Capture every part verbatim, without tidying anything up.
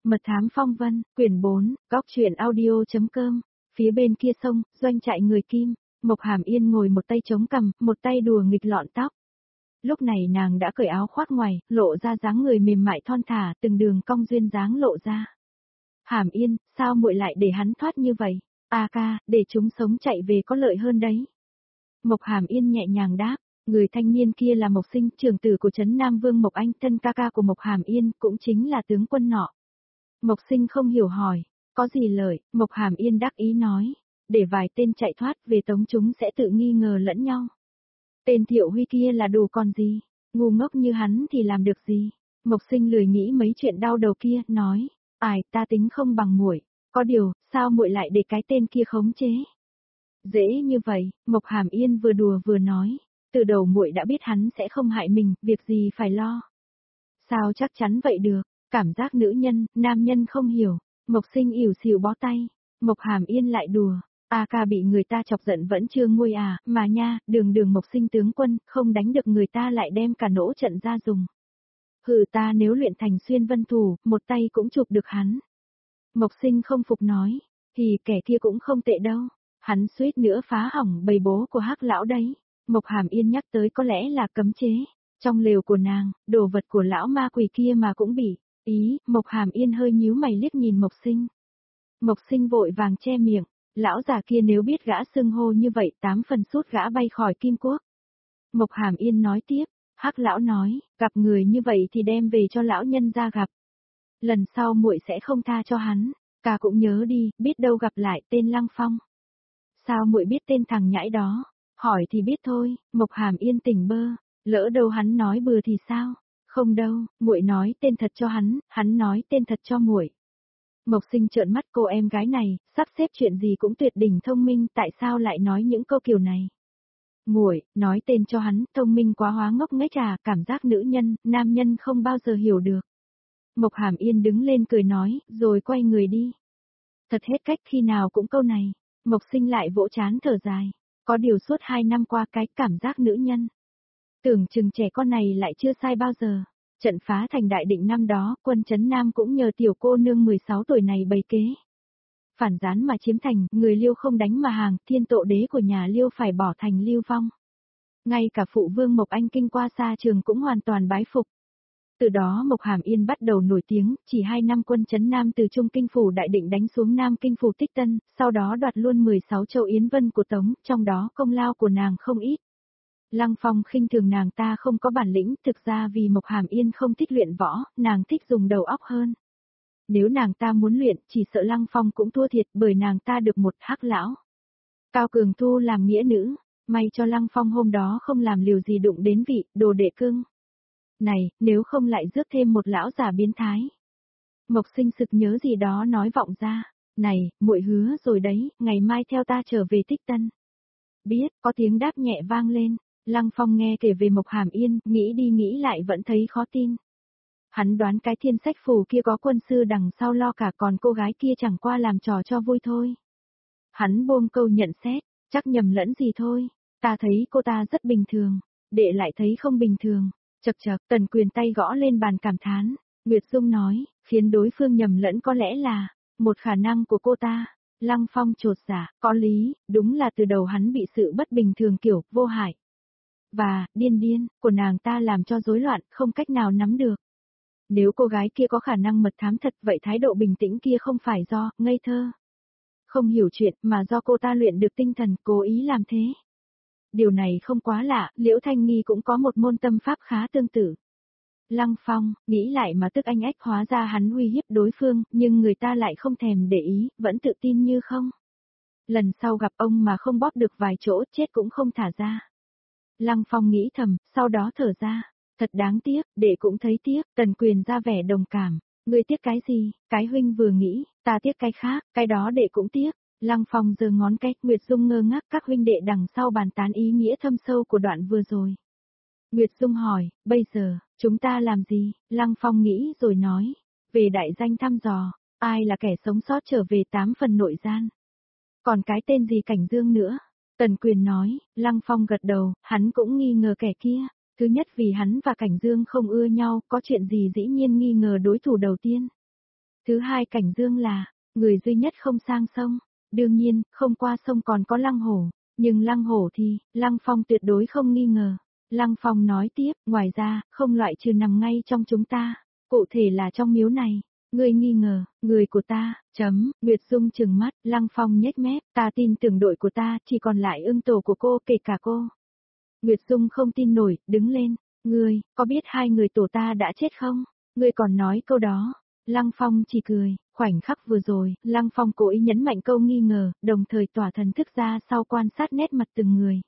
Mật thám phong vân, quyển bốn, góc truyện audio.com, phía bên kia sông, doanh trại người Kim, Mộc Hàm Yên ngồi một tay chống cằm, một tay đùa nghịch lọn tóc. Lúc này nàng đã cởi áo khoác ngoài, lộ ra dáng người mềm mại thon thả, từng đường cong duyên dáng lộ ra. Hàm Yên, sao muội lại để hắn thoát như vậy? A ca, để chúng sống chạy về có lợi hơn đấy. Mộc Hàm Yên nhẹ nhàng đáp, người thanh niên kia là Mộc Sinh, trưởng tử của trấn Nam Vương Mộc Anh, thân ca ca của Mộc Hàm Yên, cũng chính là tướng quân nọ. Mộc Sinh không hiểu hỏi, có gì lợi, Mộc Hàm Yên đắc ý nói, để vài tên chạy thoát về tống chúng sẽ tự nghi ngờ lẫn nhau. Tên Thiệu Huy kia là đồ con gì, ngu ngốc như hắn thì làm được gì. Mộc Sinh lười nghĩ mấy chuyện đau đầu kia, nói, ai ta tính không bằng muội, có điều, sao muội lại để cái tên kia khống chế? Dễ như vậy, Mộc Hàm Yên vừa đùa vừa nói, từ đầu muội đã biết hắn sẽ không hại mình, việc gì phải lo. Sao chắc chắn vậy được, cảm giác nữ nhân, nam nhân không hiểu. Mộc Sinh ỉu xìu bó tay, Mộc Hàm Yên lại đùa, A ca bị người ta chọc giận vẫn chưa nguôi à, mà nha, đường đường Mộc Sinh tướng quân, không đánh được người ta lại đem cả nỗ trận ra dùng. Hừ, ta nếu luyện thành xuyên vân thủ, một tay cũng chụp được hắn. Mộc Sinh không phục nói, thì kẻ kia cũng không tệ đâu, hắn suýt nữa phá hỏng bầy bố của Hắc lão đấy. Mộc Hàm Yên nhắc tới có lẽ là cấm chế, trong lều của nàng, đồ vật của lão ma quỷ kia mà cũng bị. Ý, Mộc Hàm Yên hơi nhíu mày liếc nhìn Mộc Sinh. Mộc Sinh vội vàng che miệng, lão già kia nếu biết gã xưng hô như vậy tám phần sút gã bay khỏi Kim Quốc. Mộc Hàm Yên nói tiếp, Hắc lão nói, gặp người như vậy thì đem về cho lão nhân ra gặp. Lần sau muội sẽ không tha cho hắn, ca cũng nhớ đi, biết đâu gặp lại tên Lăng Phong. Sao muội biết tên thằng nhãi đó? Hỏi thì biết thôi, Mộc Hàm Yên tỉnh bơ, lỡ đâu hắn nói bừa thì sao? Không đâu, muội nói tên thật cho hắn, hắn nói tên thật cho muội. Mộc Sinh trợn mắt, cô em gái này, sắp xếp chuyện gì cũng tuyệt đỉnh thông minh, tại sao lại nói những câu kiểu này? Muội, nói tên cho hắn, thông minh quá hóa ngốc nghếch à, cảm giác nữ nhân, nam nhân không bao giờ hiểu được. Mộc Hàm Yên đứng lên cười nói, rồi quay người đi. Thật hết cách, khi nào cũng câu này. Mộc Sinh lại vỗ trán thở dài. Có điều suốt hai năm qua cái cảm giác nữ nhân. Tưởng chừng trẻ con này lại chưa sai bao giờ. Trận phá thành Đại Định năm đó, quân trấn Nam cũng nhờ tiểu cô nương mười sáu tuổi này bày kế. Phản gián mà chiếm thành, người Liêu không đánh mà hàng, thiên tội đế của nhà Liêu phải bỏ thành lưu vong. Ngay cả phụ vương Mộc Anh kinh qua xa trường cũng hoàn toàn bái phục. Từ đó Mộc Hàm Yên bắt đầu nổi tiếng, chỉ hai năm quân trấn Nam từ Trung Kinh phủ Đại Định đánh xuống Nam Kinh phủ Tích Tân, sau đó đoạt luôn mười sáu châu Yến Vân của Tống, trong đó công lao của nàng không ít. Lăng Phong khinh thường nàng ta không có bản lĩnh, thực ra vì Mộc Hàm Yên không thích luyện võ, nàng thích dùng đầu óc hơn. Nếu nàng ta muốn luyện, chỉ sợ Lăng Phong cũng thua thiệt bởi nàng ta được một Hắc lão. Cao Cường thu làm nghĩa nữ, may cho Lăng Phong hôm đó không làm liều gì đụng đến vị, đồ đệ cưng. Này, nếu không lại rước thêm một lão già biến thái. Mộc Sinh sực nhớ gì đó nói vọng ra, này, muội hứa rồi đấy, ngày mai theo ta trở về Tích Tân. Biết, có tiếng đáp nhẹ vang lên, Lăng Phong nghe kể về Mộc Hàm Yên, nghĩ đi nghĩ lại vẫn thấy khó tin. Hắn đoán cái thiên sách phù kia có quân sư đằng sau lo cả, còn cô gái kia chẳng qua làm trò cho vui thôi. Hắn buông câu nhận xét, chắc nhầm lẫn gì thôi, ta thấy cô ta rất bình thường, đệ lại thấy không bình thường. Chậc chậc, Tần Quyền tay gõ lên bàn cảm thán, Nguyệt Dung nói, khiến đối phương nhầm lẫn có lẽ là một khả năng của cô ta. Lăng Phong chột dạ, có lý, đúng là từ đầu hắn bị sự bất bình thường kiểu vô hại và điên điên của nàng ta làm cho rối loạn, không cách nào nắm được. Nếu cô gái kia có khả năng mật thám thật, vậy thái độ bình tĩnh kia không phải do ngây thơ, không hiểu chuyện, mà do cô ta luyện được tinh thần, cố ý làm thế. Điều này không quá lạ, Liễu Thanh Nghi cũng có một môn tâm pháp khá tương tự. Lăng Phong, nghĩ lại mà tức anh ách, hóa ra hắn uy hiếp đối phương, nhưng người ta lại không thèm để ý, vẫn tự tin như không. Lần sau gặp ông mà không bóp được vài chỗ, chết cũng không thả ra. Lăng Phong nghĩ thầm, sau đó thở ra, thật đáng tiếc, đệ cũng thấy tiếc. Tần Quyền ra vẻ đồng cảm, ngươi tiếc cái gì, cái huynh vừa nghĩ, ta tiếc cái khác, cái đó đệ cũng tiếc. Lăng Phong giơ ngón cái, Nguyệt Dung ngơ ngác, các huynh đệ đằng sau bàn tán ý nghĩa thâm sâu của đoạn vừa rồi. Nguyệt Dung hỏi, bây giờ, chúng ta làm gì? Lăng Phong nghĩ rồi nói, về đại danh thăm dò, ai là kẻ sống sót trở về tám phần nội gian. Còn cái tên gì Cảnh Dương nữa? Tần Quyền nói, Lăng Phong gật đầu, hắn cũng nghi ngờ kẻ kia. Thứ nhất vì hắn và Cảnh Dương không ưa nhau, có chuyện gì dĩ nhiên nghi ngờ đối thủ đầu tiên. Thứ hai Cảnh Dương là, người duy nhất không sang sông. Đương nhiên, không qua sông còn có Lăng Hổ. Nhưng Lăng Hổ thì, Lăng Phong tuyệt đối không nghi ngờ. Lăng Phong nói tiếp, ngoài ra, không loại trừ nằm ngay trong chúng ta. Cụ thể là trong miếu này. Ngươi nghi ngờ, người của ta, chấm, Nguyệt Dung trừng mắt, Lăng Phong nhếch mép, ta tin tưởng đội của ta, chỉ còn lại ưng tổ của cô, kể cả cô. Nguyệt Dung không tin nổi, đứng lên, ngươi, có biết hai người tổ ta đã chết không? Ngươi còn nói câu đó. Lăng Phong chỉ cười, khoảnh khắc vừa rồi, Lăng Phong cố ý nhấn mạnh câu nghi ngờ, đồng thời tỏa thần thức ra sau quan sát nét mặt từng người.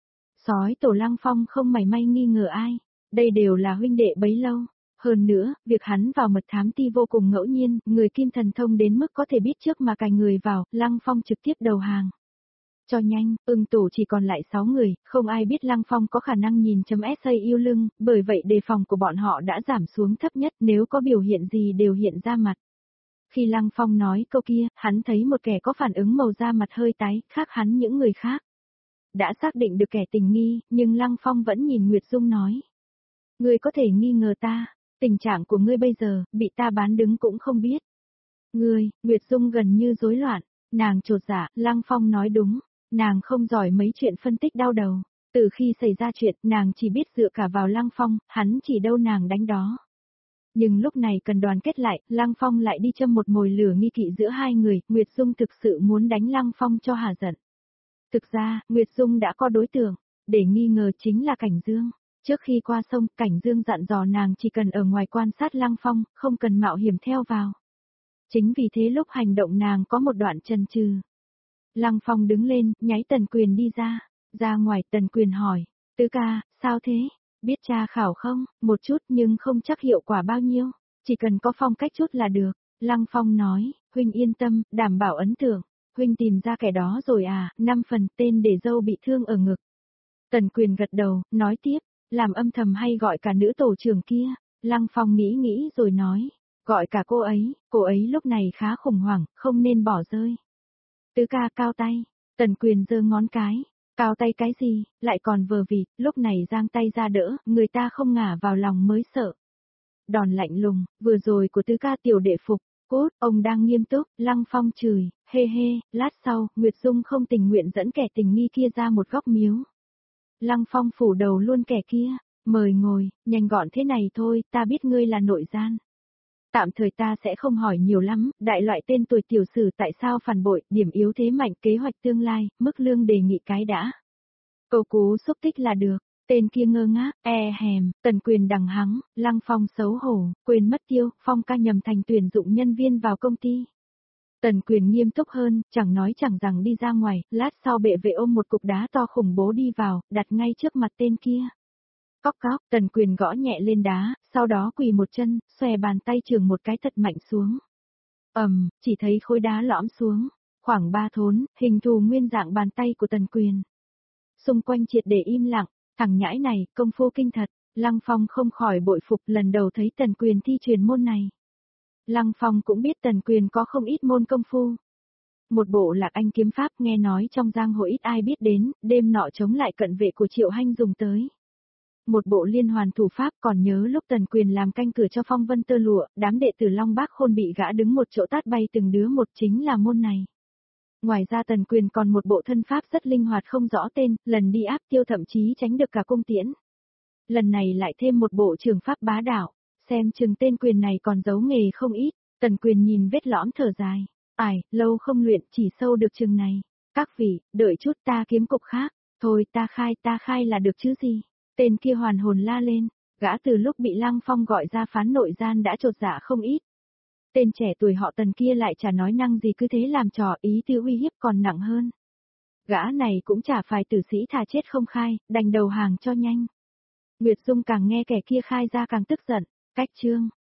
Sói tổ Lăng Phong không mảy may nghi ngờ ai, đây đều là huynh đệ bấy lâu. Hơn nữa, việc hắn vào mật thám ti vô cùng ngẫu nhiên, người kim thần thông đến mức có thể biết trước mà cài người vào, Lăng Phong trực tiếp đầu hàng. Cho nhanh, ưng tổ chỉ còn lại sáu người, không ai biết Lăng Phong có khả năng nhìn chấm sa yêu lưng, bởi vậy đề phòng của bọn họ đã giảm xuống thấp nhất, nếu có biểu hiện gì đều hiện ra mặt. Khi Lăng Phong nói câu kia, hắn thấy một kẻ có phản ứng màu da mặt hơi tái, khác hắn những người khác. Đã xác định được kẻ tình nghi, nhưng Lăng Phong vẫn nhìn Nguyệt Dung nói. Ngươi có thể nghi ngờ ta, tình trạng của ngươi bây giờ, bị ta bán đứng cũng không biết. Ngươi, Nguyệt Dung gần như rối loạn, nàng chột dạ, Lăng Phong nói đúng, nàng không giỏi mấy chuyện phân tích đau đầu. Từ khi xảy ra chuyện, nàng chỉ biết dựa cả vào Lăng Phong, hắn chỉ đâu nàng đánh đó. Nhưng lúc này cần đoàn kết lại, Lăng Phong lại đi châm một mồi lửa nghi kỵ giữa hai người, Nguyệt Dung thực sự muốn đánh Lăng Phong cho hả giận. Thực ra, Nguyệt Dung đã có đối tượng, để nghi ngờ chính là Cảnh Dương. Trước khi qua sông, Cảnh Dương dặn dò nàng chỉ cần ở ngoài quan sát Lăng Phong, không cần mạo hiểm theo vào. Chính vì thế lúc hành động nàng có một đoạn chần chừ. Lăng Phong đứng lên, nháy Tần Quyền đi ra. Ra ngoài Tần Quyền hỏi, tứ ca, sao thế? Biết tra khảo không? Một chút nhưng không chắc hiệu quả bao nhiêu. Chỉ cần có phong cách chút là được. Lăng Phong nói, huynh yên tâm, đảm bảo ấn tượng. Huynh tìm ra kẻ đó rồi à, năm phần tên để dâu bị thương ở ngực. Tần Quyền gật đầu, nói tiếp, làm âm thầm hay gọi cả nữ tổ trưởng kia. Lăng Phong nghĩ nghĩ rồi nói, gọi cả cô ấy, cô ấy lúc này khá khủng hoảng, không nên bỏ rơi. Tứ ca cao tay, Tần Quyền giơ ngón cái, cao tay cái gì, lại còn vờ vịt, lúc này giang tay ra đỡ, người ta không ngả vào lòng mới sợ. Đòn lạnh lùng, vừa rồi của tứ ca tiểu đệ phục, cốt, ông đang nghiêm túc, Lăng Phong chửi, hê hê, lát sau, Nguyệt Dung không tình nguyện dẫn kẻ tình nghi kia ra một góc miếu. Lăng Phong phủ đầu luôn kẻ kia, mời ngồi, nhanh gọn thế này thôi, ta biết ngươi là nội gian. Tạm thời ta sẽ không hỏi nhiều lắm, đại loại tên tuổi tiểu sử tại sao phản bội, điểm yếu thế mạnh, kế hoạch tương lai, mức lương đề nghị cái đã. Câu cú xúc tích là được, tên kia ngơ ngác, e hèm, Tần Quyền đằng hắng, Lăng Phong xấu hổ, quên mất tiêu, Phong ca nhầm thành tuyển dụng nhân viên vào công ty. Tần Quyền nghiêm túc hơn, chẳng nói chẳng rằng đi ra ngoài, lát sau bệ vệ ôm một cục đá to khủng bố đi vào, đặt ngay trước mặt tên kia. Cóc cóc, Tần Quyền gõ nhẹ lên đá, sau đó quỳ một chân, xòe bàn tay trường một cái thật mạnh xuống. ầm, um, chỉ thấy khối đá lõm xuống, khoảng ba thốn, hình thù nguyên dạng bàn tay của Tần Quyền. Xung quanh triệt để im lặng, thằng nhãi này, công phu kinh thật, Lăng Phong không khỏi bội phục lần đầu thấy Tần Quyền thi truyền môn này. Lăng Phong cũng biết Tần Quyền có không ít môn công phu. Một bộ Lạc Anh kiếm pháp nghe nói trong giang hồ ít ai biết đến, đêm nọ chống lại cận vệ của Triệu Hanh dùng tới. Một bộ liên hoàn thủ pháp, còn nhớ lúc Tần Quyền làm canh cửa cho Phong Vân Tơ Lụa, đám đệ tử Long Bác Khôn bị gã đứng một chỗ tát bay từng đứa một, chính là môn này. Ngoài ra Tần Quyền còn một bộ thân pháp rất linh hoạt không rõ tên, lần đi áp tiêu thậm chí tránh được cả cung tiễn. Lần này lại thêm một bộ trường pháp bá đạo, xem chừng tên Quyền này còn giấu nghề không ít. Tần Quyền nhìn vết lõm thở dài, ải, lâu không luyện chỉ sâu được chừng này. Các vị, đợi chút ta kiếm cục khác, thôi ta khai ta khai là được chứ gì. Tên kia hoàn hồn la lên, gã từ lúc bị Lăng Phong gọi ra phán nội gian đã chột dạ không ít. Tên trẻ tuổi họ Tần kia lại chả nói năng gì cứ thế làm trò, ý tư uy hiếp còn nặng hơn. Gã này cũng chả phải tử sĩ thà chết không khai, đành đầu hàng cho nhanh. Nguyệt Dung càng nghe kẻ kia khai ra càng tức giận, cách chương.